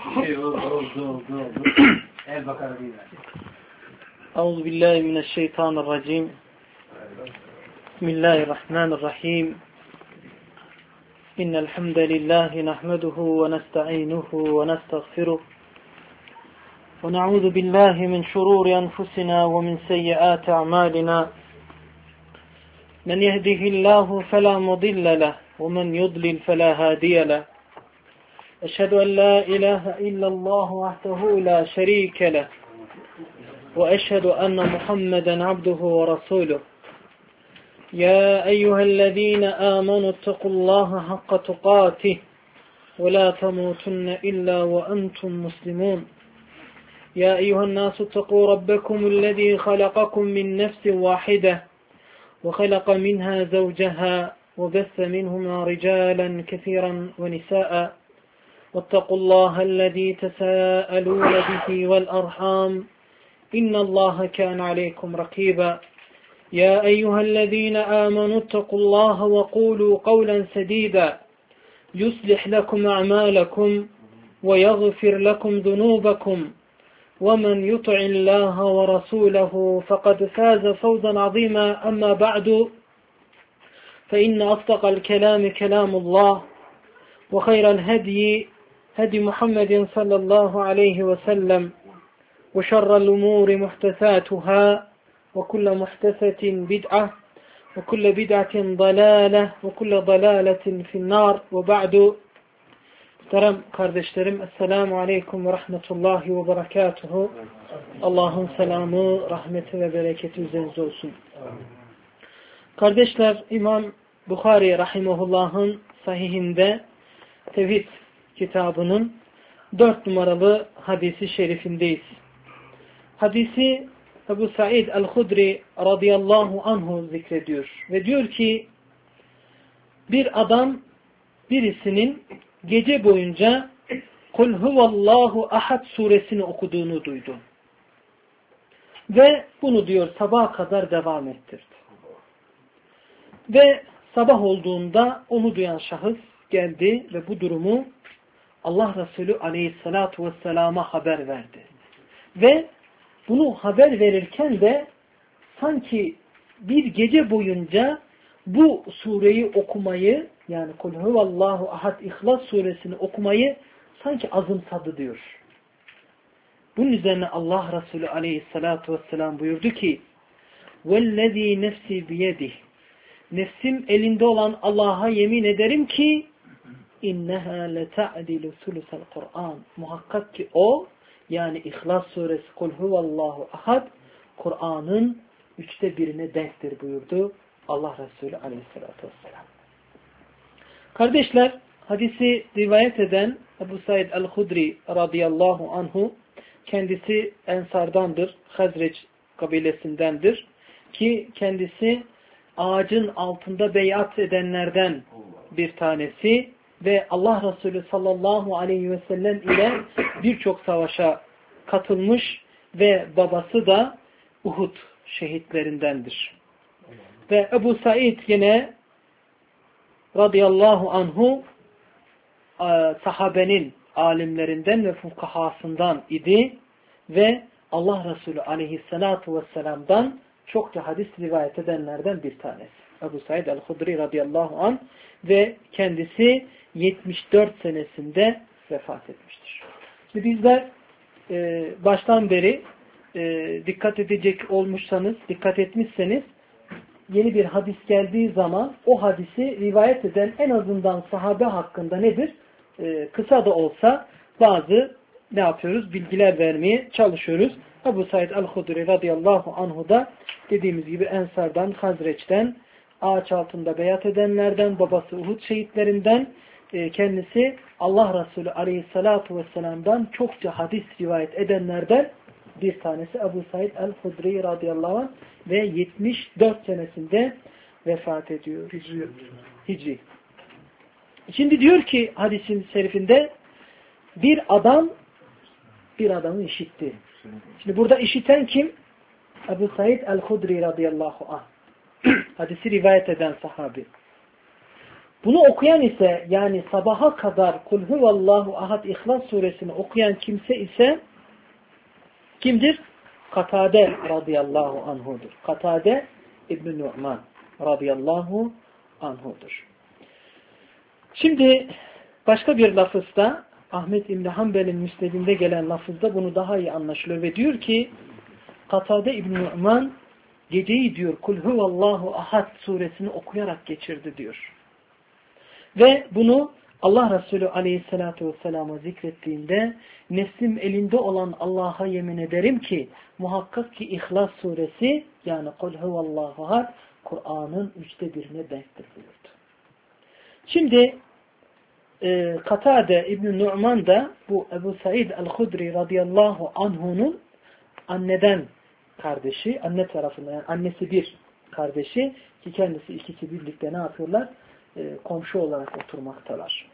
أعوذ بالله من الشيطان الرجيم بسم الله الرحمن الرحيم إن الحمد لله نحمده ونستعينه ونستغفره ونعوذ بالله من شرور أنفسنا ومن سيئات أعمالنا من يهده الله فلا مضل له ومن يضلل فلا هادي له أشهد أن لا إله إلا الله وحده لا شريك له وأشهد أن محمدا عبده ورسوله يا أيها الذين آمنوا اتقوا الله حق تقاته ولا تموتن إلا وأنتم مسلمون يا أيها الناس اتقوا ربكم الذي خلقكم من نفس واحدة وخلق منها زوجها وبث منهما رجالا كثيرا ونساء واتقوا الله الذي تساءلون به والأرحام إن الله كان عليكم رقيبا يا أيها الذين آمنوا اتقوا الله وقولوا قولا سديدا يصلح لكم أعمالكم ويغفر لكم ذنوبكم ومن يطع الله ورسوله فقد فاز فوزا عظيما أما بعد فإن أصدق الكلام كلام الله وخير الهدي هدي محمد صلى الله عليه وسلم وشر الأمور محدثاتها وكل محدثة بدعة وكل بدعة ضلالة وكل ضلالة في النار وبعد. Muhterem kardeşlerim, Esselamu Aleyküm ve Rahmetullahi ve Berekatuhu. Allah'ın selamı, rahmeti ve bereketi üzerinize olsun. Kardeşler, İmam Bukhari Rahimahullah'ın sahihinde Tevhid kitabının 4 numaralı hadisi şerifindeyiz. Hadisi Ebu Said el-Hudri radıyallahu anhu zikrediyor. Ve diyor ki, bir adam birisinin gece boyunca Kul huvallahu ahad suresini okuduğunu duydu. Ve bunu diyor sabaha kadar devam ettirdi. Ve sabah olduğunda onu duyan şahıs geldi ve bu durumu Allah Resulü aleyhissalatu vesselama haber verdi. Ve bunu haber verirken de sanki bir gece boyunca bu sureyi okumayı, yani Kul huvallahu ahad İhlas suresini okumayı sanki azımsadı diyor. Bunun üzerine Allah Resulü aleyhissalatu vesselam buyurdu ki وَالَّذ۪ي نَفْسِ بِيَدِهِ Nefsim elinde olan Allah'a yemin ederim ki اِنَّهَا لَتَعْدِلُ ثُلُثَ الْقُرْآنِ Muhakkak ki o, yani İhlas suresi Kul huvallahu ahad, Kur'an'ın 1/3'üne denktir buyurdu Allah Resulü aleyhissalatü vesselam. Kardeşler, hadisi rivayet eden Ebu Said el-Hudri radıyallahu anhu, kendisi Ensardandır, Hazreç kabilesindendir ki kendisi ağacın altında beyat edenlerden bir tanesi ve Allah Resulü sallallahu aleyhi ve sellem ile birçok savaşa katılmış ve babası da Uhud şehitlerindendir. Ve Ebu Said yine radıyallahu anhu sahabenin alimlerinden ve fukahasından idi ve Allah Resulü aleyhissalatu vesselam'dan çokça hadis rivayet edenlerden bir tanesi. Ebu Said el-Hudri radıyallahu anh ve kendisi 74 senesinde vefat etmiştir. Şimdi bizler baştan beri dikkat edecek olmuşsanız, dikkat etmişseniz yeni bir hadis geldiği zaman o hadisi rivayet eden en azından sahabe hakkında nedir? Kısa da olsa bazı ne yapıyoruz? Bilgiler vermeye çalışıyoruz. Ebu Said el-Hudri radıyallahu anhu da dediğimiz gibi Ensar'dan, Hazreç'ten, ağaç altında beyat edenlerden, babası Uhud şehitlerinden, kendisi Allah Resulü aleyhissalatu vesselam'dan çokça hadis rivayet edenlerden bir tanesi Ebu Said el-Hudri radıyallahu anh ve 74 senesinde vefat ediyor. Hicri. Şimdi diyor ki hadisin şerifinde bir adamı işitti. Şimdi burada işiten kim? Ebu Said el-Hudri radıyallahu anh. Hadisi rivayet eden sahabi. Bunu okuyan ise yani sabaha kadar Kul huvallahu ahad İhlas suresini okuyan kimse ise kimdir? Katade radıyallahu anhudur. Katade İbn-i Nu'man radıyallahu anhudur. Şimdi başka bir lafızda Ahmet İbn Hanbel'in müsnedinde gelen lafızda bunu daha iyi anlaşılıyor ve diyor ki Katade İbn Nu'man geceyi diyor Kul huvallahu ahad suresini okuyarak geçirdi diyor. Ve bunu Allah Resulü aleyhissalatu vesselam'a zikrettiğinde nefsim elinde olan Allah'a yemin ederim ki muhakkak ki İhlas suresi yani Kul huvallahu ahad Kur'an'ın 1/3'üne denktir buyurdu. Şimdi Katade İbn-i Nu'man da bu Ebu Said el-Hudri radıyallahu anhu'nun anneden kardeşi, anne tarafından yani annesi bir kardeşi ki kendisi ikisi birlikte ne yapıyorlar? Komşu olarak oturmaktalar.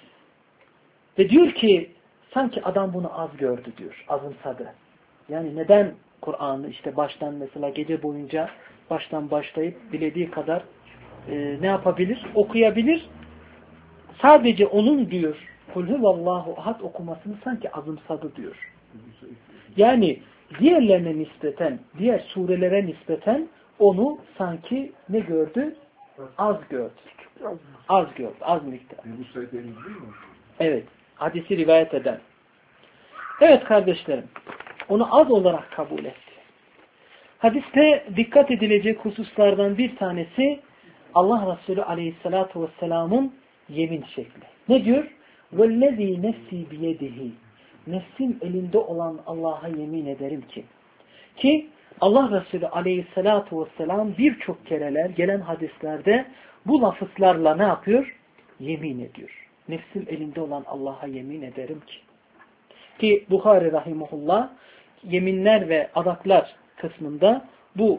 Ve diyor ki sanki adam bunu az gördü diyor, azımsadı. Yani neden Kur'an'ı işte baştan mesela gece boyunca baştan başlayıp dilediği kadar ne yapabilir? Okuyabilir. Sadece onun diyor Kul huvallahu ahad okumasını sanki azımsadı diyor. Yani diğerlerine nispeten, diğer surelere nispeten onu sanki ne gördü? Az gördü. Az gördü. Az miktar. Evet. Hadisi rivayet eden. Evet kardeşlerim. Onu az olarak kabul etti. Hadiste dikkat edilecek hususlardan bir tanesi Allah Resulü aleyhissalatu vesselamın yemin şekli. Ne diyor? وَالَّذ۪ي نَفْسِي بِيَدِهِ Nefsim elinde olan Allah'a yemin ederim ki Allah Resulü aleyhissalatu vesselam birçok kereler gelen hadislerde bu lafızlarla ne yapıyor? Yemin ediyor. Nefsim elinde olan Allah'a yemin ederim ki Buhari rahimahullah yeminler ve adaklar kısmında bu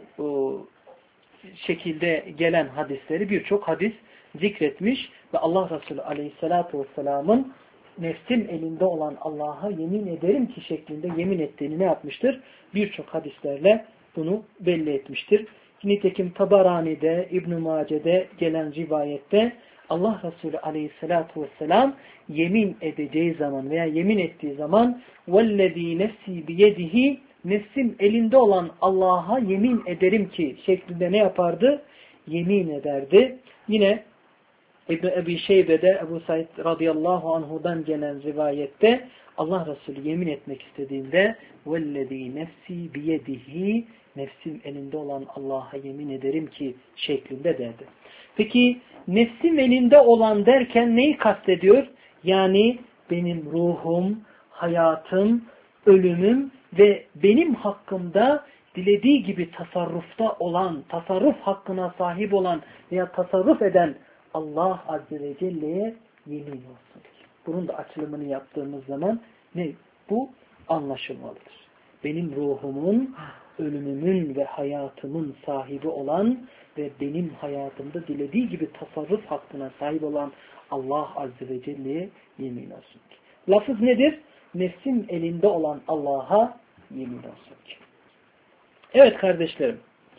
şekilde gelen hadisleri birçok hadis zikretmiş ve Allah Resulü aleyhissalatu vesselamın nefsim elinde olan Allah'a yemin ederim ki şeklinde yemin ettiğini ne yapmıştır? Birçok hadislerle bunu belli etmiştir. Nitekim Tabarani'de, İbn-i Mace'de gelen rivayette Allah Resulü aleyhissalatu vesselam yemin edeceği zaman veya yemin ettiği zaman وَالَّذ۪ي نَفْسِي بِيَدِهِ nefsim elinde olan Allah'a yemin ederim ki şeklinde ne yapardı? Yemin ederdi. Yine İbn-i Ebi Şeybe'de Ebu Said radıyallahu anhu'dan gelen rivayette Allah Resulü yemin etmek istediğinde وَالَّذ۪ي نَفْسِي بِيَدِهِ nefsim elinde olan Allah'a yemin ederim ki şeklinde derdi. Peki nefsim elinde olan derken neyi kastediyor? Yani benim ruhum, hayatım, ölümüm ve benim hakkımda dilediği gibi tasarrufta olan, tasarruf hakkına sahip olan veya tasarruf eden Allah Azze ve Celle'ye yemin olsun. Bunun da açılımını yaptığımız zaman ne? Bu anlaşılmalıdır. Benim ruhumun, ölümümün ve hayatımın sahibi olan ve benim hayatımda dilediği gibi tasarruf hakkına sahip olan Allah Azze ve Celle'ye yemin olsun. Lafız nedir? Nefsim elinde olan Allah'a yemin olsun. Evet kardeşlerim.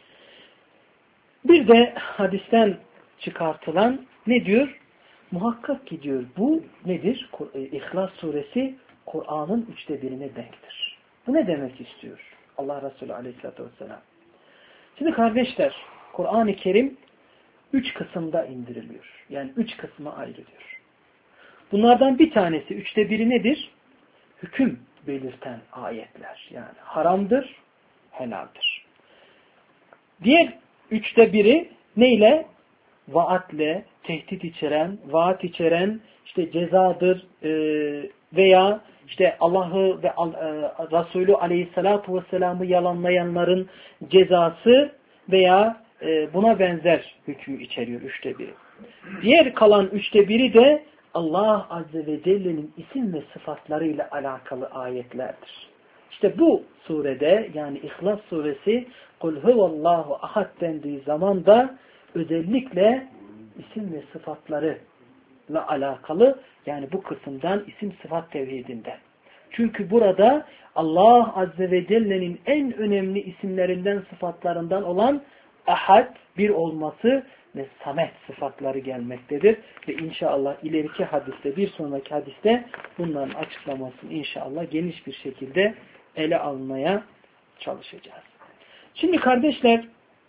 Bir de hadisten çıkartılan ne diyor? Muhakkak ki diyor bu nedir? İhlas suresi Kur'an'ın 1/3'üne denktir. Bu ne demek istiyor Allah Resulü aleyhissalatü vesselam? Şimdi kardeşler Kur'an-ı Kerim 3 kısımda indiriliyor. Yani 3 kısma ayrılıyor. Bunlardan bir tanesi 1/3 nedir? Hüküm belirten ayetler. Yani haramdır, helaldir. Diğer 1/3 neyle? Vaatle, tehdit içeren, vaat içeren, işte cezadır veya işte Allah'ı ve Resulü aleyhissalatu vesselam'ı yalanlayanların cezası veya buna benzer hükmü içeriyor 1/3. Diğer kalan 1/3 de Allah Azze ve Celle'nin isim ve sıfatlarıyla alakalı ayetlerdir. İşte bu surede yani İhlas suresi Kul huvallahu ahad dendiği zaman da özellikle isim ve sıfatlarıyla alakalı yani bu kısımdan isim sıfat tevhidinden. Çünkü burada Allah Azze ve Celle'nin en önemli isimlerinden sıfatlarından olan ahad, bir olması ve samet sıfatları gelmektedir. Ve inşallah ileriki hadiste, bir sonraki hadiste bunların açıklamasını inşallah geniş bir şekilde ele almaya çalışacağız. Şimdi kardeşler,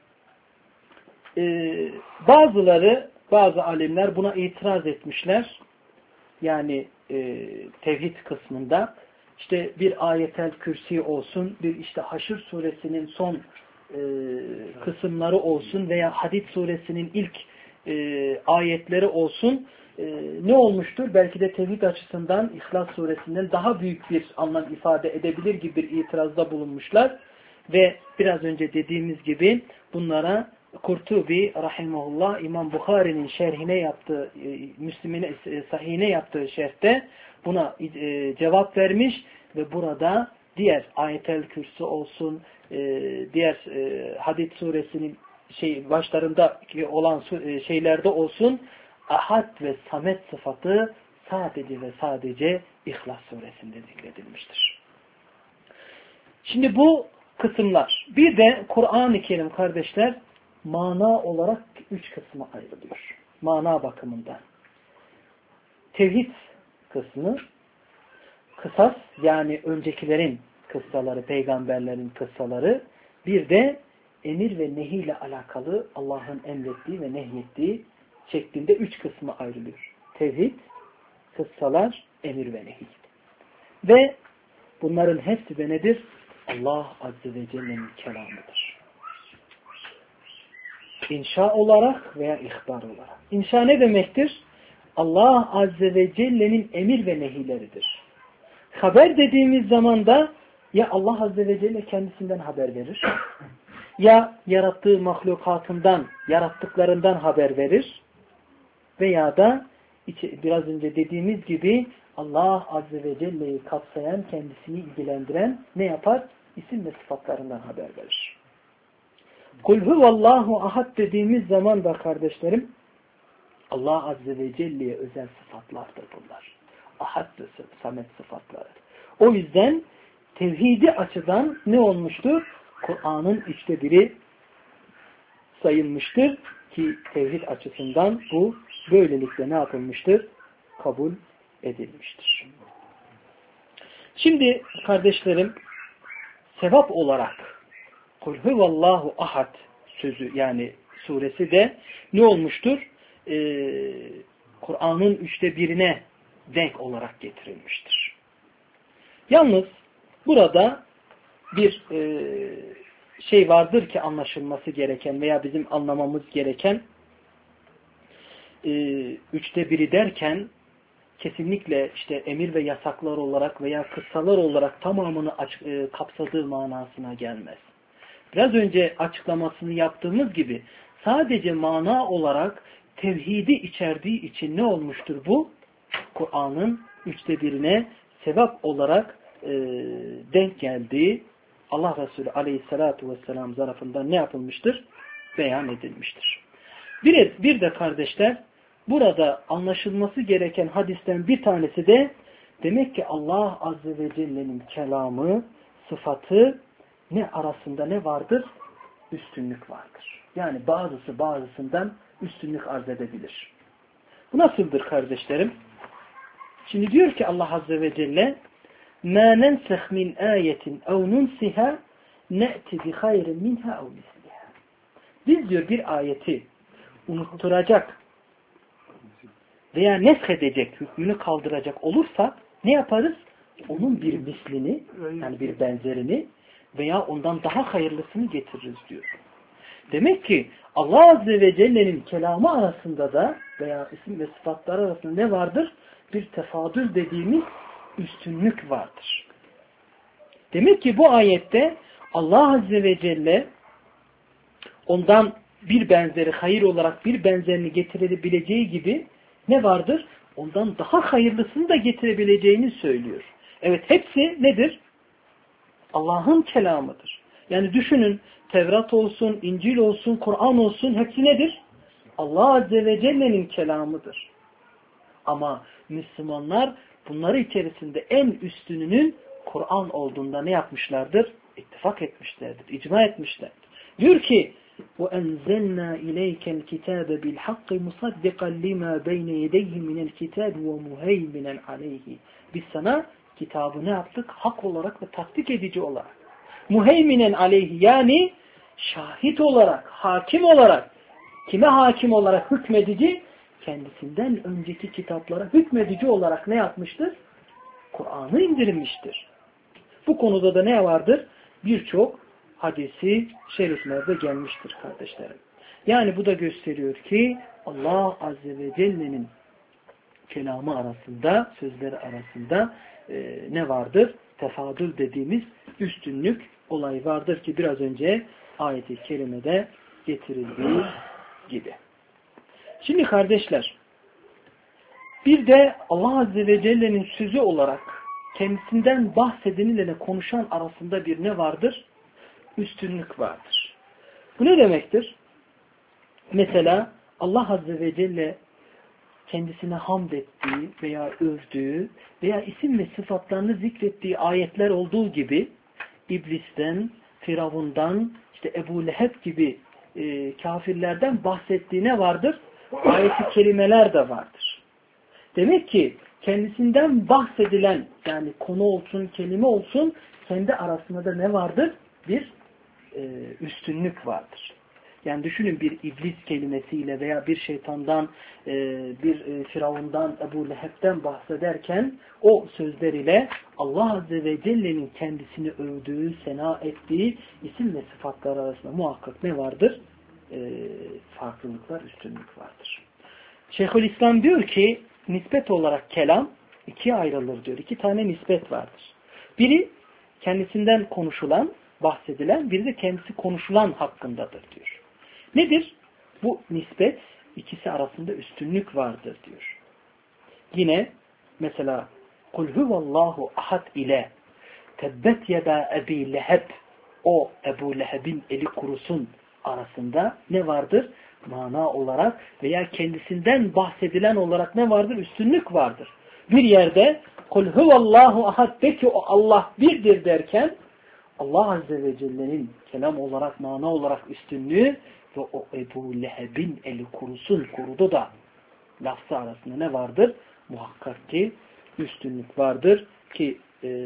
bazı alimler buna itiraz etmişler. Yani tevhid kısmında işte bir ayetel kürsi olsun, bir işte Haşr suresinin son kısımları olsun veya Hadid suresinin ilk ayetleri olsun, ne olmuştur? Belki de tevhid açısından İhlas suresinden daha büyük bir anlam ifade edebilir gibi bir itirazda bulunmuşlar. Ve biraz önce dediğimiz gibi bunlara Kurtubi rahimahullah İmam Bukhari'nin şerhine yaptığı, Müslim'in sahihine yaptığı şerhte buna cevap vermiş ve burada diğer ayetel kürsü olsun, diğer Hadid suresinin başlarında olan şeylerde olsun, ahad ve samet sıfatı sadece ve sadece İhlas suresinde zikredilmiştir. Şimdi bu kısımlar. Bir de Kur'an-ı Kerim kardeşler mana olarak 3 kısma ayrılıyor. Mana bakımından. Tevhid kısmı, kısas yani öncekilerin kıssaları, peygamberlerin kıssaları, bir de emir ve nehi ile alakalı Allah'ın emrettiği ve nehyettiği şeklinde 3 kısma ayrılıyor. Tevhid, kıssalar, emir ve nehi. Ve bunların hepsi de nedir? Allah Azze ve Celle'nin kelamıdır. İnşa olarak veya ihbar olarak. İnşa ne demektir? Allah Azze ve Celle'nin emir ve nehileridir. Haber dediğimiz zaman da ya Allah Azze ve Celle kendisinden haber verir, ya yarattığı mahlukatından, yarattıklarından haber verir veya da biraz önce dediğimiz gibi Allah Azze ve Celle'yi kapsayan, kendisini ilgilendiren ne yapar? İsim ve sıfatlarından haber verir. Kul huvallahu ahad dediğimiz zaman da kardeşlerim, Allah Azze ve Celle'ye özel sıfatlardır bunlar. Ahad ve samet sıfatları. O yüzden tevhidi açıdan ne olmuştur? Kur'an'ın 1/3 sayılmıştır ki tevhid açısından bu böylelikle ne yapılmıştır? Kabul edilmiştir. Şimdi kardeşlerim, sevap olarak Kul huvallahu ahad sözü yani suresi de ne olmuştur? Kur'an'ın 1/3'ine denk olarak getirilmiştir. Yalnız burada bir şey vardır ki anlaşılması gereken veya bizim anlamamız gereken 1/3 derken kesinlikle işte emir ve yasaklar olarak veya kıssalar olarak tamamını kapsadığı manasına gelmez. Biraz önce açıklamasını yaptığımız gibi sadece mana olarak tevhidi içerdiği için ne olmuştur bu? Kur'an'ın 1/3'ine sevap olarak denk geldiği Allah Resulü Aleyhisselatü Vesselam tarafından ne yapılmıştır? Beyan edilmiştir. Bir de kardeşler burada anlaşılması gereken hadisten bir tanesi de demek ki Allah Azze ve Celle'nin kelamı, sıfatı ne arasında ne vardır? Üstünlük vardır. Yani bazısı bazısından üstünlük arz edebilir. Bu nasıldır kardeşlerim? Şimdi diyor ki Allah Azze ve Celle مَا نَنْسَخْ مِنْ آيَةٍ اَوْ نُنْسِهَا نَأْتِ بِخَيْرٍ مِنْهَا اَوْ مِثْلِهَا. Biz diyor bir ayeti unutturacak veya neshedecek, hükmünü kaldıracak olursa ne yaparız? Onun bir mislini, yani bir benzerini veya ondan daha hayırlısını getiririz diyor. Demek ki Allah Azze ve Celle'nin kelamı arasında da veya isim ve sıfatlar arasında ne vardır? Bir tefadül dediğimiz üstünlük vardır. Demek ki bu ayette Allah Azze ve Celle ondan bir benzeri, hayır olarak bir benzerini getirebileceği gibi ne vardır? Ondan daha hayırlısını da getirebileceğini söylüyor. Evet, hepsi nedir? Allah'ın kelamıdır. Yani düşünün, Tevrat olsun, İncil olsun, Kur'an olsun, hepsi nedir? Allah Azze ve Celle'nin kelamıdır. Ama Müslümanlar bunları içerisinde en üstününün Kur'an olduğunda ne yapmışlardır? İttifak etmişlerdir, icma etmişlerdir. Diyor ki وَاَنْزَلْنَا اِلَيْكَ الْكِتَابَ بِالْحَقِّ مُصَدِّقًا لِمَا بَيْنَ يَدَيْهِ مِنَ الْكِتَابِ وَمُهَيْمِنًا عَلَيْهِ. Biz sana kitabı ne yaptık? Hak olarak ve tasdik edici olarak. Muheyminen aleyhi, yani şahit olarak, hakim olarak. Kime hakim olarak? Hükmedici. Kendisinden önceki kitaplara hükmedici olarak ne yapmıştır? Kur'an'ı indirmiştir. Bu konuda da ne vardır? Birçok hadisi şeriflerde gelmiştir kardeşlerim. Yani bu da gösteriyor ki Allah Azze ve Celle'nin kelamı arasında, sözleri arasında ne vardır? Tefadül dediğimiz üstünlük olayı vardır ki biraz önce ayet-i kerimede getirildiği gibi. Şimdi kardeşler, bir de Allah Azze ve Celle'nin sözü olarak kendisinden bahsedeniyle konuşan arasında bir ne vardır? Üstünlük vardır. Bu ne demektir? Mesela Allah Azze ve Celle kendisine hamd ettiği veya övdüğü veya isim ve sıfatlarını zikrettiği ayetler olduğu gibi İblis'ten, Firavun'dan, işte Ebu Leheb gibi kafirlerden bahsettiğine vardır. Ayet-i kerimeler de vardır. Demek ki kendisinden bahsedilen, yani konu olsun, kelime olsun, kendi arasında da ne vardır? Bir üstünlük vardır. Yani düşünün, bir iblis kelimesiyle veya bir şeytandan, bir Firavun'dan, Ebu Leheb'den bahsederken o sözler ile Allah Azze ve Celle'nin kendisini övdüğü, sena ettiği isim ve sıfatlar arasında muhakkak ne vardır? Farklılıklar, üstünlük vardır. Şeyhülislam diyor ki nispet olarak kelam ikiye ayrılır diyor. 2 tane nispet vardır. Biri kendisinden konuşulan, bahsedilen, biri de kendisi konuşulan hakkındadır diyor. Nedir? Bu nispet, ikisi arasında üstünlük vardır diyor. Yine mesela kul huvallahu ahad ile tebbet yeda Ebi Leheb, o Ebu Leheb'in eli kurusun arasında ne vardır? Mana olarak veya kendisinden bahsedilen olarak ne vardır? Üstünlük vardır. Bir yerde kul huvallahu ahad, de ki o Allah birdir derken Allah Azze ve Celle'nin kelam olarak, mana olarak üstünlüğü ve o Ebu Leheb'in eli kurusun, kurudu da lafzı arasında ne vardır? Muhakkak ki üstünlük vardır ki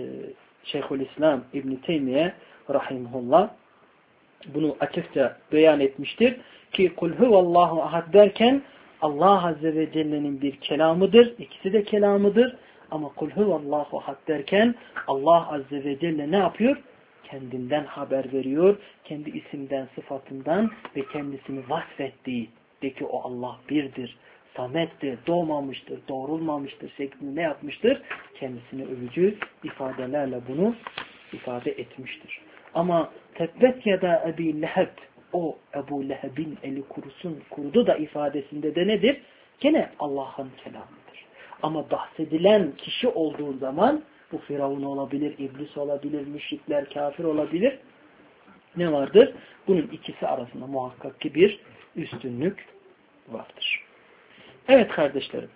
Şeyhülislam İbn-i Teymiye rahimahullah bunu açıkça beyan etmiştir ki kul huvallahu ahad derken Allah Azze ve Celle'nin bir kelamıdır. İkisi de kelamıdır. Ama kul huvallahu ahad derken Allah Azze ve Celle ne yapıyor? Kendinden haber veriyor. Kendi isimden, sıfatından ve kendisini vasfettiği de ki o Allah birdir, samettir, doğmamıştır, doğrulmamıştır şeklinde ne yapmıştır? Kendisini övücü ifadelerle bunu ifade etmiştir. Ama tebbet yeda Ebi Leheb, o Ebu Leheb'in eli kurusun, kurudu da ifadesinde de nedir? Gene Allah'ın kelamıdır. Ama bahsedilen kişi olduğu zaman bu Firavun olabilir, iblis olabilir, müşrikler, kafir olabilir. Ne vardır? Bunun ikisi arasında muhakkak ki bir üstünlük vardır. Evet kardeşlerim.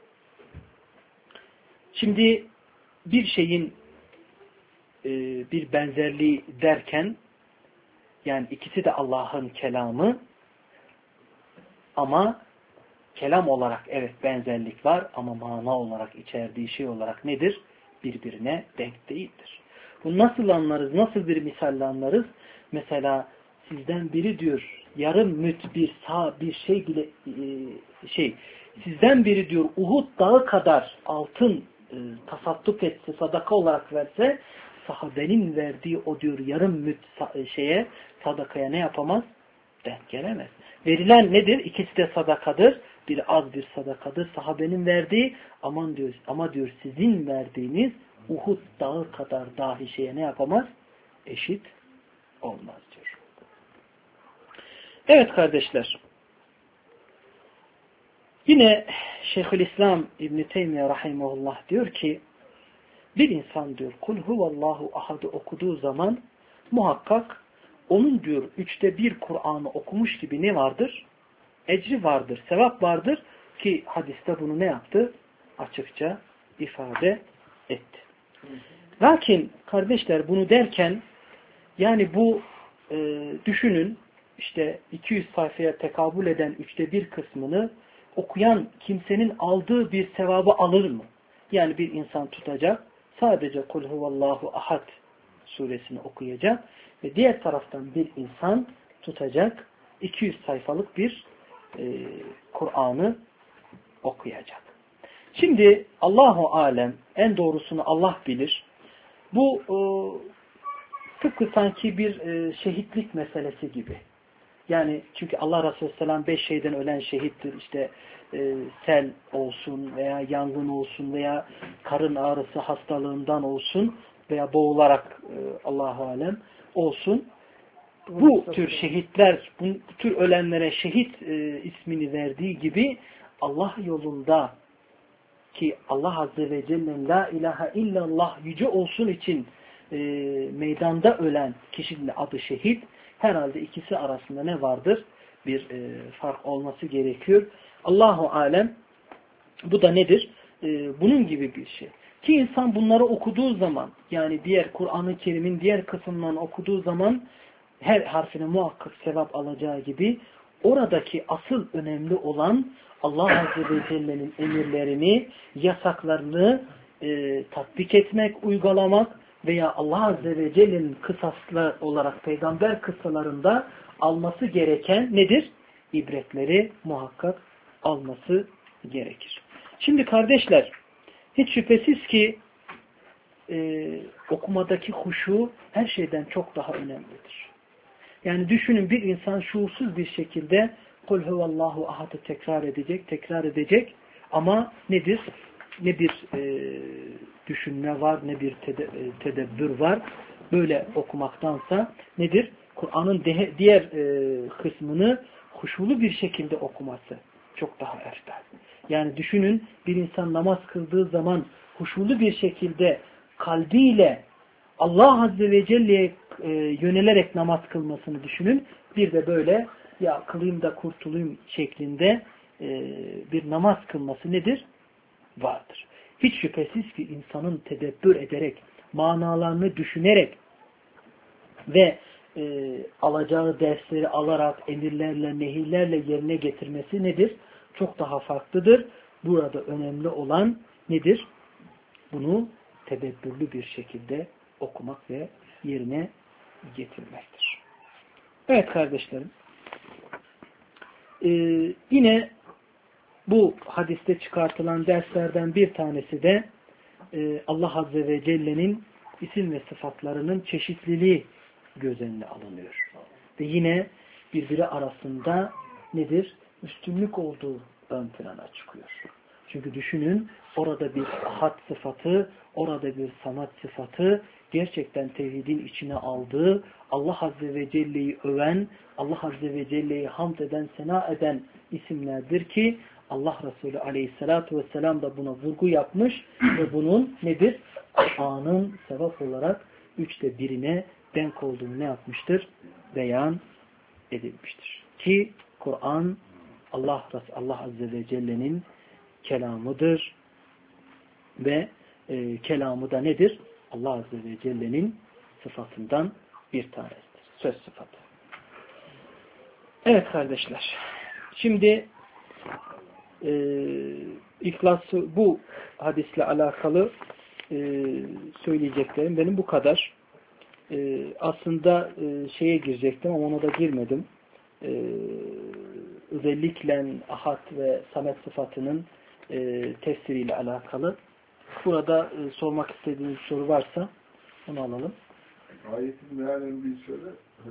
Şimdi bir şeyin bir benzerliği derken yani ikisi de Allah'ın kelamı ama kelam olarak evet benzerlik var ama mana olarak içerdiği şey olarak nedir? Birbirine denk değildir. Bunu nasıl anlarız? Nasıl bir misalle anlarız? Mesela sizden biri diyor yarım müt bir sağ bir şey bile sizden biri diyor Uhud dağı kadar altın tasadduk etse, sadaka olarak verse sahabenin verdiği o diyor yarım müt sadakaya ne yapamaz? Denk gelemez. Verilen nedir? İkisi de sadakadır. Bir az bir sadakadır. Sahabenin verdiği ama diyor sizin verdiğiniz Uhud dağı kadar dahi şeye ne yapamaz? Eşit olmaz diyor. Evet kardeşler. Yine Şeyhülislam İbn-i Teymiye rahimahullah diyor ki bir insan diyor kul huvallahu ahad'ı okuduğu zaman muhakkak onun diyor 1/3 Kur'an'ı okumuş gibi ne vardır? Ecri vardır, sevap vardır ki hadiste bunu ne yaptı? Açıkça ifade etti. Lakin kardeşler bunu derken yani bu düşünün işte 200 sayfaya tekabül eden 1/3 kısmını okuyan kimsenin aldığı bir sevabı alır mı? Yani bir insan tutacak, sadece Kul huvallahu ahad suresini okuyacak ve diğer taraftan bir insan tutacak 200 sayfalık bir Kur'an'ı okuyacak. Şimdi Allahu alem, en doğrusunu Allah bilir. Bu tıpkı sanki bir şehitlik meselesi gibi. Yani çünkü Allah Resulü Selam 5 şeyden ölen şehittir. İşte sel olsun veya yangın olsun veya karın ağrısı hastalığından olsun veya boğularak Allahu alem olsun. Bu tür şehitler, bu tür ölenlere şehit ismini verdiği gibi Allah yolunda ki Allah Azze ve Celle'nin la ilahe illallah yüce olsun için meydanda ölen kişinin adı şehit. Herhalde ikisi arasında ne vardır? Bir fark olması gerekiyor. Allahu alem, bu da nedir? Bunun gibi bir şey. Ki insan bunları okuduğu zaman, yani diğer Kur'an-ı Kerim'in diğer kısımlarını okuduğu zaman her harfine muhakkak sevap alacağı gibi oradaki asıl önemli olan Allah Azze ve Celle'nin emirlerini, yasaklarını tatbik etmek, uygulamak veya Allah Azze ve Celle'nin kısaslı olarak peygamber kıssalarında alması gereken nedir? İbretleri muhakkak alması gerekir. Şimdi kardeşler, hiç şüphesiz ki okumadaki huşu her şeyden çok daha önemlidir. Yani düşünün, bir insan şuursuz bir şekilde Kul huvallahu ahad'ı tekrar edecek ama nedir? Ne bir düşünme var, ne bir tedebbür var. Böyle okumaktansa nedir? Kur'an'ın diğer kısmını huşulu bir şekilde okuması çok daha ertel. Yani düşünün, bir insan namaz kıldığı zaman huşulu bir şekilde kalbiyle Allah Azze ve Celle'ye yönelerek namaz kılmasını düşünün. Bir de böyle ya kılayım da kurtulayım şeklinde bir namaz kılması nedir? Vardır. Hiç şüphesiz ki insanın tedebbür ederek, manalarını düşünerek ve alacağı dersleri alarak, emirlerle, nehirlerle yerine getirmesi nedir? Çok daha farklıdır. Burada önemli olan nedir? Bunu tedebbürlü bir şekilde okumak ve yerine getirmektir. Evet kardeşlerim. Yine bu hadiste çıkartılan derslerden bir tanesi de Allah Azze ve Celle'nin isim ve sıfatlarının çeşitliliği göz önüne alınıyor. Ve yine birbiri arasında nedir? Üstünlük olduğu ön plana çıkıyor. Çünkü düşünün, orada bir ahad sıfatı, orada bir samat sıfatı, gerçekten tevhidin içine aldığı, Allah Azze ve Celle'yi öven, Allah Azze ve Celle'yi hamd eden, sena eden isimlerdir ki Allah Resulü Aleyhisselatü Vesselam da buna vurgu yapmış ve bunun nedir? Kur'an'ın sevap olarak 1/3'ine denk olduğunu ne yapmıştır? Beyan edilmiştir. Ki Kur'an Allah Azze ve Celle'nin kelamıdır ve kelamı da nedir? Allah Azze ve Celle'nin sıfatından bir tanesidir. Söz sıfatı. Evet kardeşler. Şimdi bu hadisle alakalı söyleyeceklerim benim bu kadar. Aslında şeye girecektim ama ona da girmedim. Özellikle ahad ve samet sıfatının tefsiriyle alakalı. Burada sormak istediğiniz bir soru varsa onu alalım. Ayetin mealini bir söyle.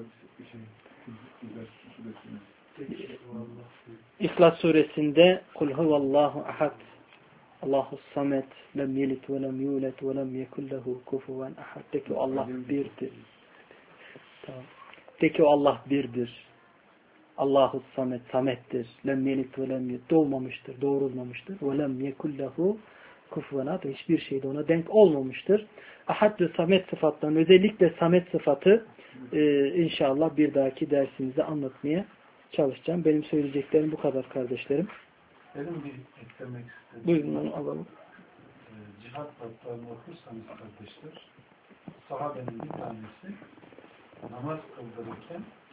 İhlas suresinde Kul huvallahu ahad Allahu samet lem yelit ve lem yulet ve lem yekun lehu kufuven ahad. De ki Allah birdir. Tamam. De ki Allah birdir. Allahu samet, samettir. Lem yelit ve lem yulet, doğmamıştır, doğrulmamıştır. Ve lem yekun lehu kufuven ahad. Hiçbir şeyde ona denk olmamıştır. Ahad ve samet sıfatlarının, özellikle samet sıfatı inşallah bir dahaki dersimizde anlatmaya çalışacağım. Benim söyleyeceklerim bu kadar kardeşlerim. Benim bir eklemek istediğim. Buyurun onu alalım. Cihat batlarını okursanız kardeşler, sahabenin bir tanesi namaz kıldırırken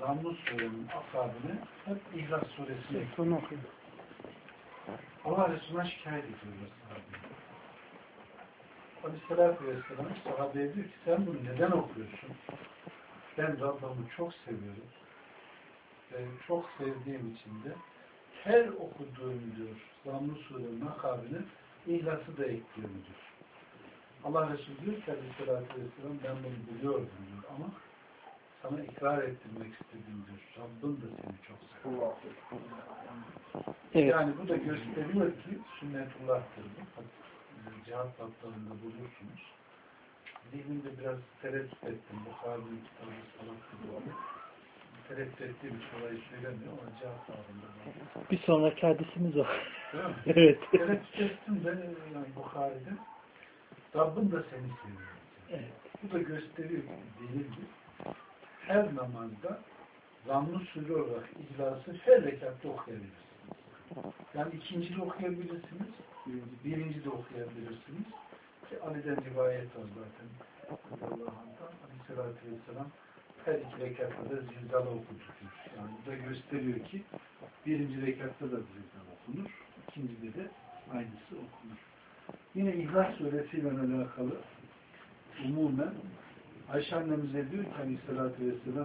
Zamm-ı Sure'nin akabine hep İhlas Suresini Sonu okuyun. Allah Resulü'ne şikayet ediyorlar sahabeye. Aleyhisselatü Vesselam sahabeye diyor ki sen bunu neden okuyorsun? Ben Rabbimi çok seviyorum. Ve çok sevdiğim için de her okuduğum diyor Zamm-ı Sure'nin akabine İhlas'ı da ekliyorum diyor. Allah Resulü diyor ki Aleyhisselatü Vesselam ben bunu biliyordum diyor ama sana ikrar ettirmek istedim diyor. Rabbim de seni çok seviyor. Evet. Yani bu da gösteriyor ki sünnetullah'tır bu. Cihat tatlarında bulursunuz. Zihnimde biraz tereddüt ettim. Bukhari'nin kitabı salattı bu. Tereddüt ettiğim için olayı söylemiyor ama cihat tatlarında var. Bir sonraki hadisimiz o. Değil mi? Evet. Tereddüt ettim de yani Bukhari'de Rabbim de seni seviyor. Evet. Bu da gösteriyor ki değildir. Her namazda Zamm-ı Sure olarak İhlas'ı her rekatta okuyabilirsiniz. Yani ikinci de okuyabilirsiniz, birinci de okuyabilirsiniz. Ki Ali'den rivayet var zaten. Allah'tan Aleyhisselatü Vesselam her iki rekatta da zilzal okutur. Yani bu da gösteriyor ki birinci rekatta da zilzal okunur, ikincide de aynısı okunur. Yine İhlas Suresi'yle alakalı umumen Ayşe annemize diyor ki Aleyhisselatü Vesselam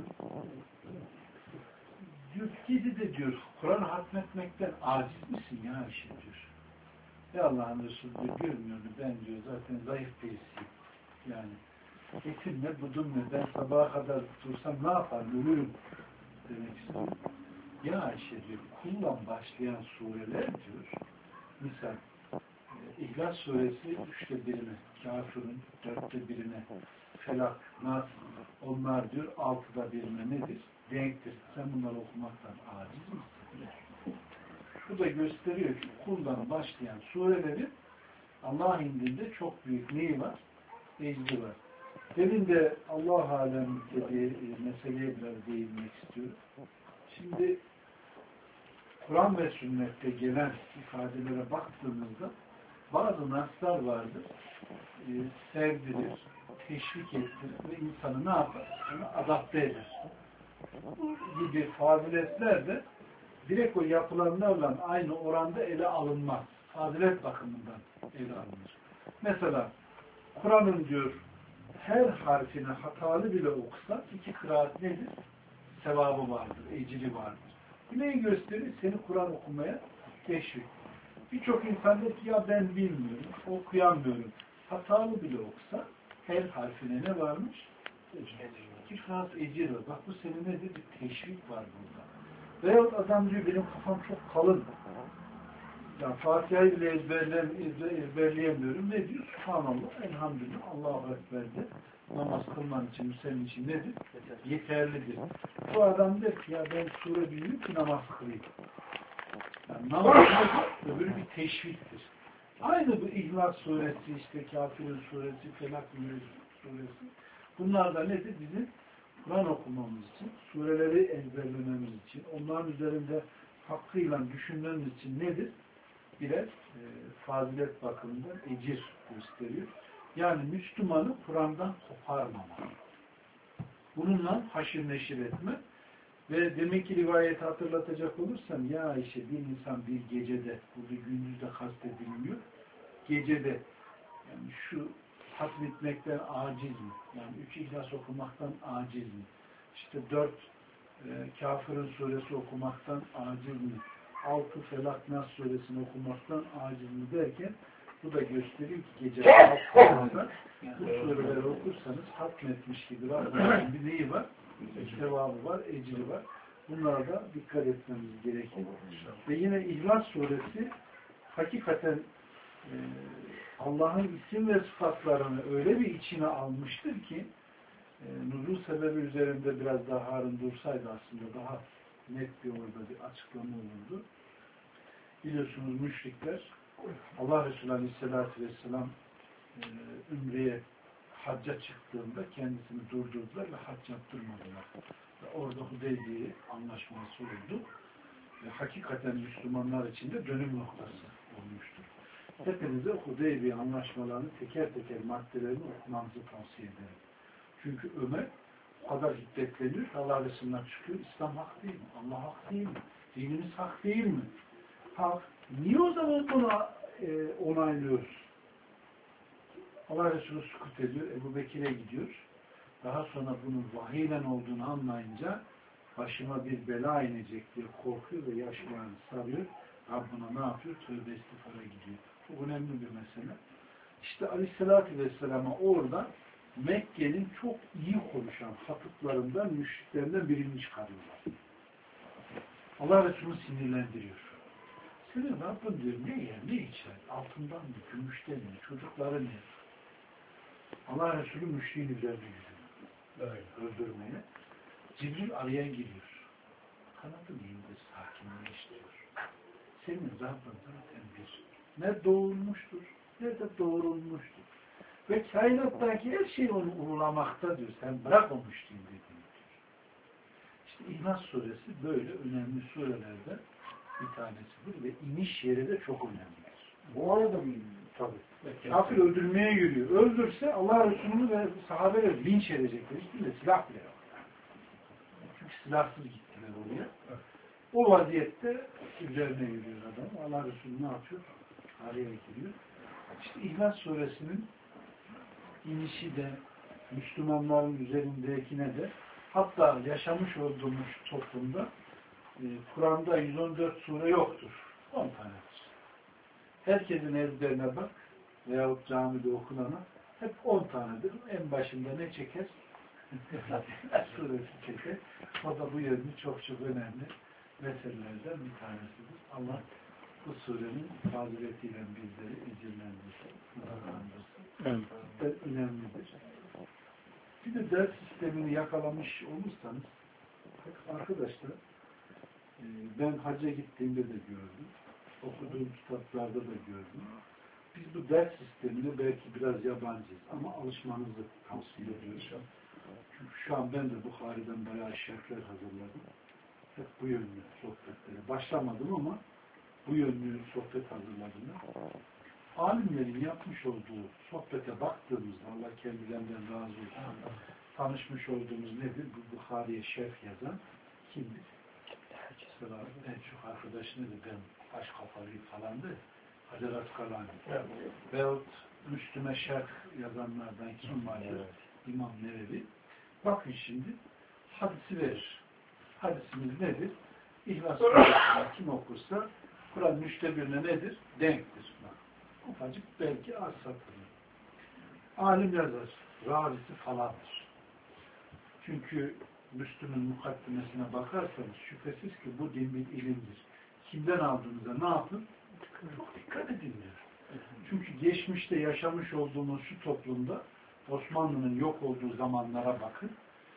diyor ki de diyor Kur'an hatmetmekten aciz misin ya Ayşe diyor. Ya Allah'ın Resulü diyor görmüyordu ben diyor zaten zayıf birisiyim. Yani etim ne budum ne ben sabaha kadar dursam ne yaparım ölürüm demek istiyor. Ya Ayşe diyor kullan başlayan sureler diyor misal İhlas Suresi 3'te birine, Kafir'in 4'te birine, Felak, Nas, onlar diyor 6'da birine nedir? Denktir. Sen bunları okumaktan aciz misin? Bu da gösteriyor ki kuldan başlayan surelerin Allah indinde çok büyük neyi var? Ecri var. Demin de Allah alem dediği meseleye biraz değinmek istiyorum. Şimdi Kur'an ve sünnette gelen ifadelere baktığımızda bazı naslar vardır. Sevdirir, teşvik ettirir ve insanı ne yapar? Onu adapte eder. Bu gibi faziletler de direkt o yapılanlarla aynı oranda ele alınmaz. Fazilet bakımından ele alınır. Mesela Kur'an'ın diyor her harfine hatalı bile okusa 2 kıraat nedir? Sevabı vardır, ecri vardır. Bu neyi gösterir? Seni Kur'an okumaya teşvik. Birçok insan der ki ya ben bilmiyorum, okuyamıyorum. Hatalı bile okusa her harfine ne varmış? İki kıraat ecir var. Bak bu senin nedir? Bir teşvik var burada. Veyahut adam diyor benim kafam çok kalın. Ya Fatiha'yı bile ezberleyemiyorum. Ne diyor? Subhanallah, elhamdülillah, Allahu Ekber'de namaz kılman için, senin için nedir? Yeterlidir. Bu adam der ki ya ben sure bilmiyorum ki namaz kılayım. Yani namaz öbürü bir teşviktir. Aynı bu İhlas suresi, işte Kafir'in suresi, Felak suresi. Bunlar da nedir? Bizim Kur'an okumamız için, sureleri ezberlememiz için, onların üzerinde hakkıyla düşünmemiz için nedir? Birer fazilet bakımından ecir gösteriyor. Yani Müslümanı Kur'an'dan koparmama. Bununla haşir neşir etme. Ve demek ki rivayeti hatırlatacak olursam ya Ayşe bir insan bir gecede, burada gündüzde kastedilmiyor, gecede yani şu hatmetmekten aciz mi? Yani 3 İhlas okumaktan aciz mi? İşte 4 Kafir'in suresi okumaktan aciz mi? 6 Felak Nas suresini okumaktan aciz mi derken bu da gösteriyor ki gece kalktığınızda bu sureleri okursanız hatmetmiş gibi Rabbimizin bir neyi var? Sevabı var, ecri var. Bunlara da dikkat etmemiz gerekir. Ve yine İhlas suresi hakikaten Allah'ın isim ve sıfatlarını öyle bir içine almıştır ki nuzul sebebi üzerinde biraz daha Harun dursaydı aslında daha net bir orada bir açıklama olurdu. Biliyorsunuz müşrikler Allah Resulü Aleyhisselatü Vesselam Ümre'ye hacca çıktığında kendisini durdurdular ve hac yaptırmadılar. Ve orada Hudeybiye anlaşması oldu. Ve hakikaten Müslümanlar için de dönüm noktası olmuştur. Hepinize Hudeybiye anlaşmalarını teker teker maddelerini okumanızı tavsiye ederim. Çünkü Ömer o kadar hiddetleniyor ki Allah Resulü'nden çıkıyor. İslam hak değil mi? Allah hak değil mi? Dinimiz hak değil mi? Hak. Niye o zaman bunu onaylıyoruz? Allah Resulü sükut ediyor. Ebu Bekir'e gidiyor. Daha sonra bunun vahiyle olduğunu anlayınca başıma bir bela inecek diye korkuyor ve yaşlarını sarıyor. Rabbına ne yapıyor? Tövbe istifara gidiyor. Çok önemli bir mesele. İşte Aleyhisselatü Vesselam'a orada Mekke'nin çok iyi konuşan hatıplarından, müşriklerinden birini çıkarıyorlar. Allah Resulü sinirlendiriyor. Senin Rabbin diyor ne yer, ne içer? Altından mı, gümüşten mi, çocukları ne? Allah Resulü müşriğin üzerine gidiyor. Öldürmeye. Cibril araya giriyor. Kanadın iyiydi, sakinleş diyor. Senin Rabbin zaten bir. Ne doğurmuştur, ne de doğrulmuştur. Ve kainattaki her şey onu uğurlamakta diyor. Sen bırak o müşriğin dediğini diyor. İşte İhlas suresi böyle önemli surelerden bir tanesidir ve iniş yeri de çok önemlidir. Bu arada mı? Tabii. Kafir öldürmeye yürüyor. Öldürse Allah Resulü'nü ve sahabeleri linç edecekler. Hiçbirinde silah bile yok. Çünkü silahsız gittiler oraya. O vaziyette üzerine yürüyor adam. Allah Resulü ne yapıyor? Araya giriyor. İşte İhlas suresinin inişi de Müslümanların üzerindekine de hatta yaşamış olduğumuz toplumda Kur'an'da 114 sure yoktur. 10 tanedir. Herkesin ezberine bak veyahut camide okunana hep 10 tanedir. En başında ne çeker? Suresi çeker. O da bu yönü çok çok önemli meselelerden bir tanesidir. Allah bu surenin faziletiyle bizleri ecirlendirsin, mutlandırsın. Evet. Önemlidir. Bir de ders sistemini yakalamış olursanız arkadaşlar ben hacca gittiğimde de gördüm. Okuduğum kitaplarda da gördüm. Biz bu ders sistemine belki biraz yabancıyız ama alışmanızı tavsiye ediyoruz. Çünkü şu an ben de Bukhari'den bayağı şerhler hazırladım. Hep bu yönlü sohbetlere. Başlamadım ama bu yönlü sohbet hazırladım. Alimlerin yapmış olduğu sohbete baktığımızda Allah kendilerinden razı olsun. Tanışmış olduğumuz nedir? Bu Bukhari'ye şerh yazan kimdir? Mesela en çok arkadaşı nedir? Ben baş kafalıyım falandı. Hacer Askalani. Evet. Veyahut Müslüme şerh yazanlardan kim vardır? Evet. İmam Nevevi. Bakın şimdi hadisi verir. Hadisimiz nedir? İhlas Suresi'ni kim okursa Kur'an'ın 1/3 nedir? Denktir. Ufacık belki az satılır. Alim yazar. Ravisi falandır. Çünkü Müslüm'ün mukaddimesine bakarsanız şüphesiz ki bu din bir ilimdir. Kimden aldığınıza ne yapın? Çok dikkat edin diyor. Çünkü geçmişte yaşamış olduğumuz şu toplumda Osmanlı'nın yok olduğu zamanlara bakın.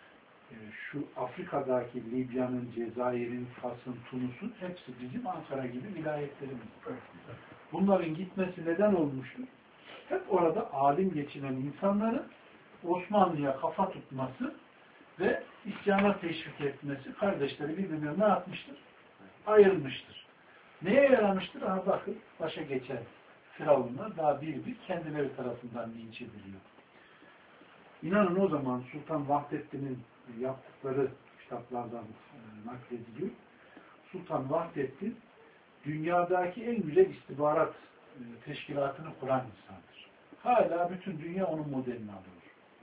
Şu Afrika'daki Libya'nın, Cezayir'in, Fas'ın, Tunus'un hepsi bizim Ankara gibi vilayetlerimiz. Bunların gitmesi neden olmuştur? Hep orada alim geçinen insanların Osmanlı'ya kafa tutması ve isyana teşvik etmesi kardeşleri birbirine ne yapmıştır? Ayırmıştır. Neye yaramıştır? Aha bakın başa geçen firavunlar daha bir kendileri tarafından linç ediliyor. İnanın o zaman Sultan Vahdettin'in yaptıkları kitaplardan naklediliyor. Sultan Vahdettin dünyadaki en güzel istihbarat teşkilatını kuran insandır. Hala bütün dünya onun modelini alıyor.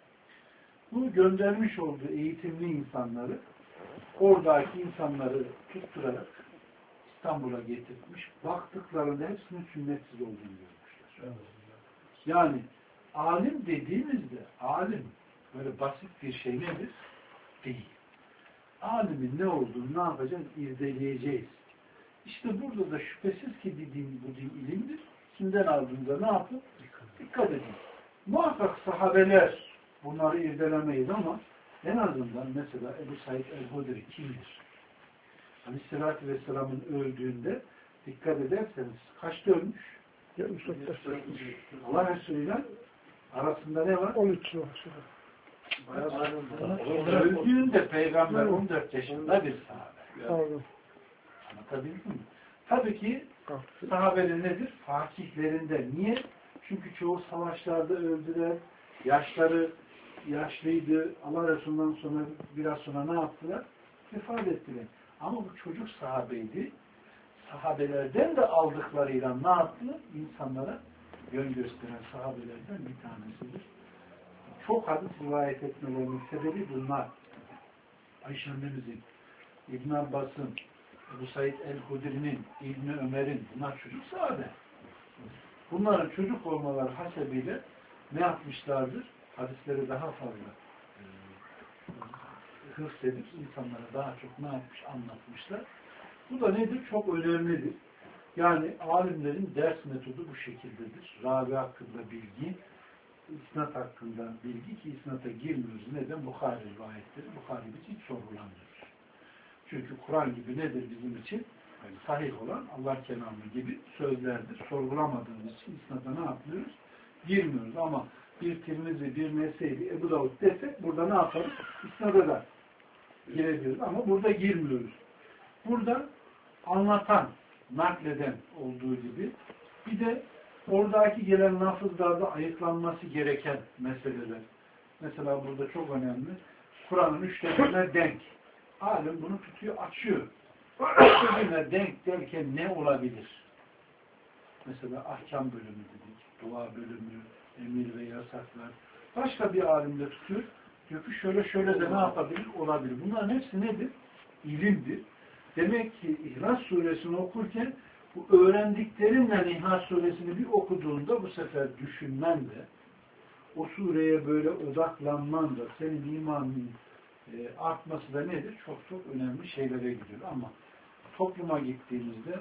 Bu göndermiş olduğu eğitimli insanları oradaki insanları tutturarak İstanbul'a getirmiş. Baktıklarında hepsinin sünnetsiz olduğunu görmüşler. Yani alim dediğimizde alim böyle basit bir şey nedir? Değil. Alimin ne olduğunu ne yapacağız? İrdeleyeceğiz. İşte burada da şüphesiz ki bu din ilimdir. Kimden aldığında ne yapın? Dikkat edin. Muhakkak sahabeler bunları irdelemeyiz ama en azından mesela Ebu Said el-Hudri kimdir? Aleyhisselatü Vesselam'ın öldüğünde dikkat ederseniz kaçta ölmüş? 74. Allah Resulü'yle arasında ne var? 13 var. Öldüğünde Peygamber 14 yaşında bir sahabe. Pardon. Anlatabildim mi? Tabii ki sahabenin nedir? Fakihlerinde. Niye? Çünkü çoğu savaşlarda öldüler. Yaşları yaşlıydı. Allah Resulü'nden sonra biraz sonra ne yaptılar? Vefat ettiler. Ama bu çocuk sahabeydi. Sahabelerden de aldıklarıyla ne yaptı? İnsanlara yön gösteren sahabelerden bir tanesidir. Çok hadis rivayet etmelerinin sebebi bunlar. Ayşe annemizin, İbn Abbas'ın, Ebu Said el-Hudri'nin, İbn Ömer'in, bunlar çocuk sahabe. Bunların çocuk olmaları hasebiyle ne yapmışlardır? Hadisleri daha fazla hırs edip insanlara daha çok ne yapmış, anlatmışlar. Bu da nedir? Çok önemlidir. Yani alimlerin ders metodu bu şekildedir. Ravi hakkında bilgi, isnat hakkında bilgi ki isnata girmiyoruz. Neden? Bukhari rivayetleri. Bukhari biz hiç sorgulamıyoruz. Çünkü Kur'an gibi nedir bizim için? Yani sahih olan Allah kelamı gibi sözlerdir. Sorgulamadığımız için isnata ne yapmıyoruz? Girmiyoruz. Ama bir Tirmizi, bir Nese'yi, Ebu Davud desek burada ne yaparız? İsnata da girebiliriz. Ama burada girmiyoruz. Burada anlatan, nakleden olduğu gibi bir de oradaki gelen lafızlarda ayıklanması gereken meseleler. Mesela burada çok önemli. Kur'an'ın üçlerine denk. Alim bunu tutuyor, açıyor. Üçlerine denk derken ne olabilir? Mesela ahkam bölümü dedik, dua bölümü, emir ve yasaklar. Başka bir alimde tutuyor. Diyor ki şöyle de ne yapabilir? Olabilir. Bunların hepsi nedir? İlimdir. Demek ki İhlas Suresini okurken bu öğrendiklerinle İhlas Suresini bir okuduğunda bu sefer düşünmen de o sureye böyle odaklanman da senin imanın artması da nedir? Çok çok önemli şeylere gidiyor. Ama topluma gittiğimizde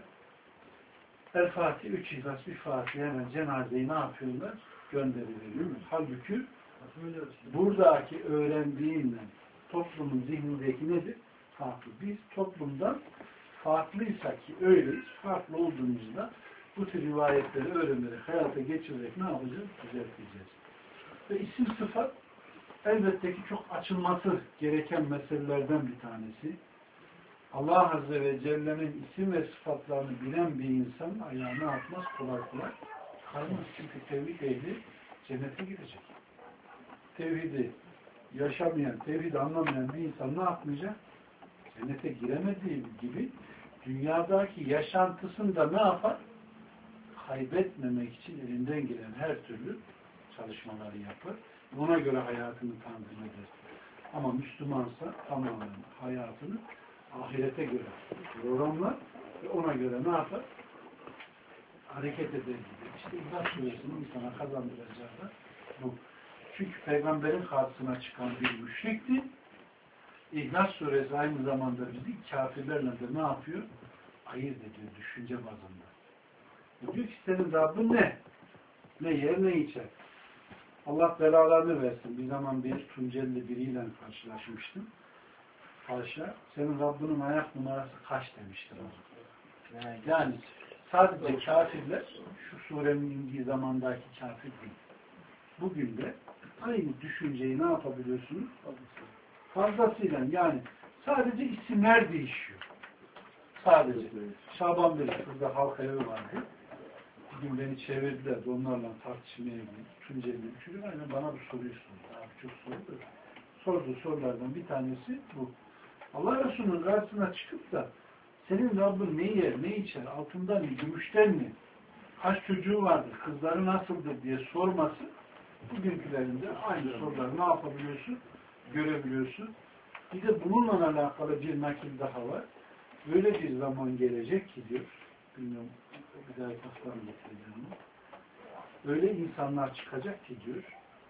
El Fatih, 3 İhlas, bir Fatih hemen cenazeyi ne yapıyorlar? Gönderilir. Halbuki buradaki öğrendiğinle toplumun zihnindeki nedir? Farklı. Biz toplumdan farklıysak ki öyleyiz, farklı olduğumuzda bu tür rivayetleri öğrenerek, hayata geçirerek ne yapacağız? Düzelteceğiz. Ve isim sıfat elbette ki çok açılması gereken meselelerden bir tanesi. Allah Azze ve Celle'nin isim ve sıfatlarını bilen bir insan ayağını atmaz kolay kolay kaymaz. Çünkü tevhid ehli cennete gidecek. Tevhidi yaşamayan, tevhidi anlamayan bir insan ne yapmayacak? Cennete giremediği gibi dünyadaki yaşantısını da ne yapar? Kaybetmemek için elinden gelen her türlü çalışmaları yapar. Ona göre hayatını tanzim eder. Ama Müslümansa tamamen hayatını ahirete göre programlar ve ona göre ne yapar? Hareket eder. İşte İhlas Suresi'nin insana kazandıracağı da bu. Çünkü Peygamberin karşısına çıkan bir müşrikti. İhlas Suresi aynı zamanda bizi kafirlerle de ne yapıyor? Ayırt ediyor düşünce bazında. Diyor ki senin Rabbin ne? Ne yer ne içer? Allah belalarını versin. Bir zaman bir Tuncelli biriyle karşılaşmıştım. Paşa, senin Rabbinin ayak numarası kaç demiştir. Yani sadece kafirler şu surenin indiği zamandaki kafir değil. Bugün de aynı düşünceyi ne yapabiliyorsunuz? Fazlasıyla yani sadece isimler değişiyor. Sadece. Şaban Bey, kızda halk evi vardı. Bir gün beni çevirdiler de onlarla tartışmaya gittim. Tunceli bir çocuk aynen bana bu soruyu sordu. Abi çok sordu. Sorduğu sorulardan bir tanesi bu. Allah Resulü'nün karşısına çıkıp da senin Rabbin ne yer, ne içer, altından mı, gümüşten mi, kaç çocuğu vardır, kızları nasıldır diye sorması bugünkülerinde aynı soruları ne yapabiliyorsun? Görebiliyorsun. Bir de bununla alakalı bir nakil daha var. Böyle bir zaman gelecek ki diyor, bilmiyorum bir daha haftadan getireceğim. Öyle insanlar çıkacak ki diyor,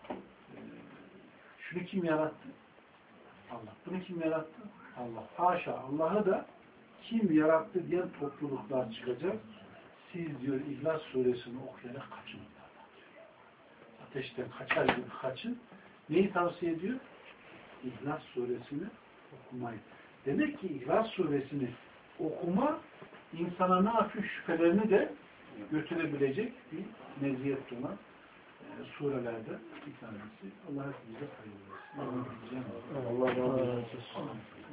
şunu kim yarattı? Allah. Bunu kim yarattı? Allah. Haşa. Allah'ı da kim yarattı diyen topluluklar çıkacak. Siz diyor İhlas Suresini okuyarak kaçın. Ateşten kaçar gibi kaçın. Neyi tavsiye ediyor? İhlas Suresini okumayı. Demek ki İhlas Suresini okuma insana ne yapıyor? Şüphelerini de götürebilecek bir meziyet olan surelerde bir tanesi. Allah hepimize hayırlı olsun. Allah razı olsun.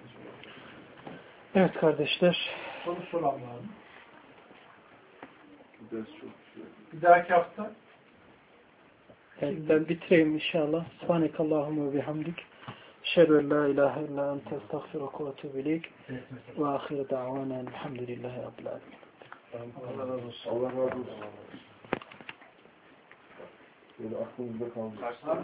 Evet kardeşler. Soru soran var mı? Bir dahaki hafta Evet, ben bitireyim inşallah. Subhanekallahumma ve bihamdik. Eşhedü en la ilahe illa ente estağfiruke ve etûbü ileyk. Ve ahir da'vana elhamdülillahi rabbil alemin. Allah razı olsun. Allah razı olsun. Böyle aklımızda kalmış.